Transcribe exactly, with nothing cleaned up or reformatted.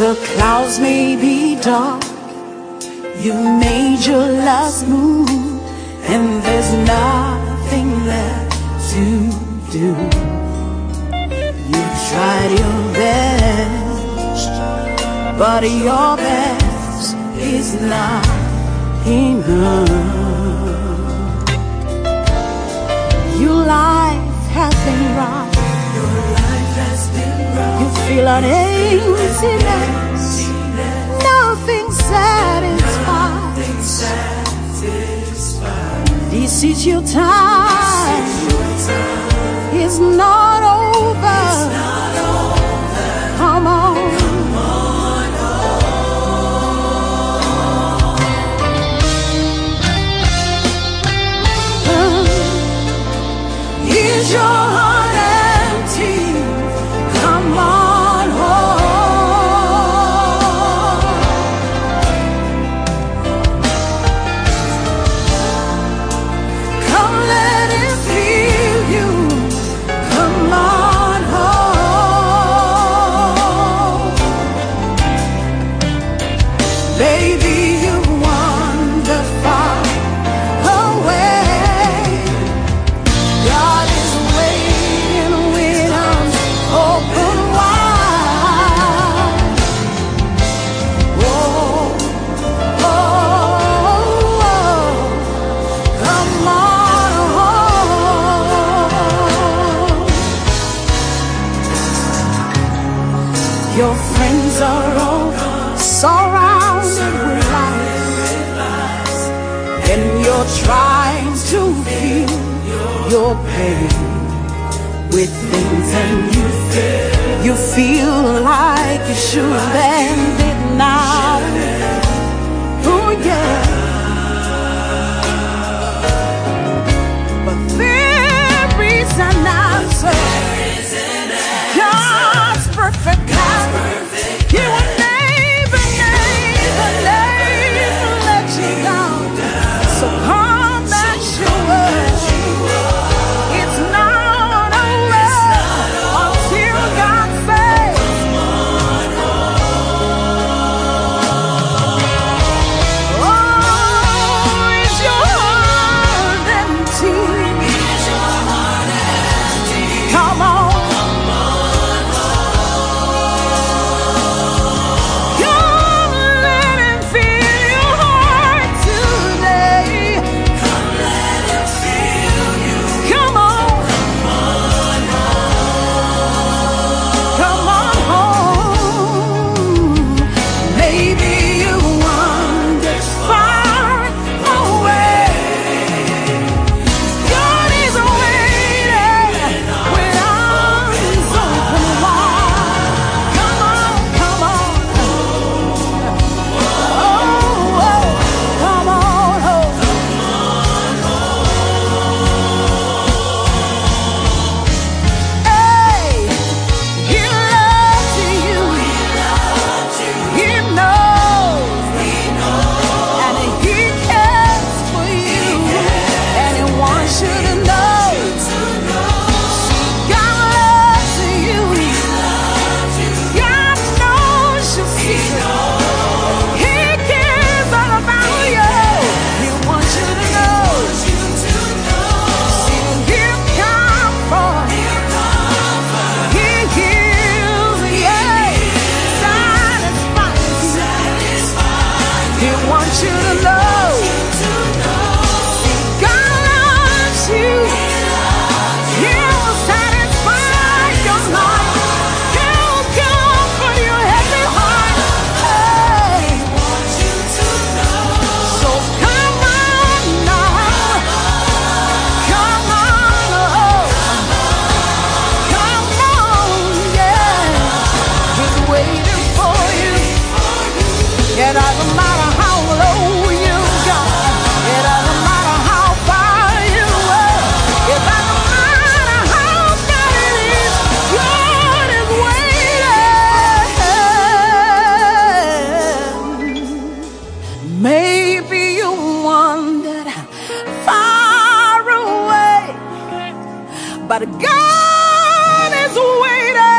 The clouds may be dark, you made your last move, and there's nothing left to do. You tried your best, but your best is not enough. Your life has been rough. Your life has been rough. You feel an emptiness. Nothing satisfies. Nothing satisfies. This is your time. This is your time. It's not over. It's not over. Come on. Come on home. Uh, is your heart empty? Come on home. Come let it feel you. Come on home. Baby, you wander far away. God is waiting with arms open wide. Oh, oh, oh, come on home. Your friends are all surrounded with lies, and you're trying to feel your pain with things, and you feel you feel like you should end it now. Oh yeah, but there is an answer. God's perfect plan. He will never, never, never let you down. So come back sure. It's not over until God says, oh, is your heart empty? Come on. Come let him feel your heart today. Come let him feel you. Come on. Come on home. Maybe you wander far away. God is waiting with arms open wide. Come on, come on. Oh, oh, come on home. Hey, he loves you. He knows. And he cares for you. And he wants you to know. God loves you. God knows your secret. He cares all about you. He wants you to know. He'll come for you. He heals, yeah. Satisfies you. He wants you to know. God loves you. He will satisfy your life. He'll comfort your heavy heart. Hey. So come on now. Come on, oh. Come on, yeah. He's waiting for you. It doesn't matter how low you go. It doesn't matter how far you are. It doesn't matter how bad it is. God is waiting. Maybe you wandered far away, but God is waiting.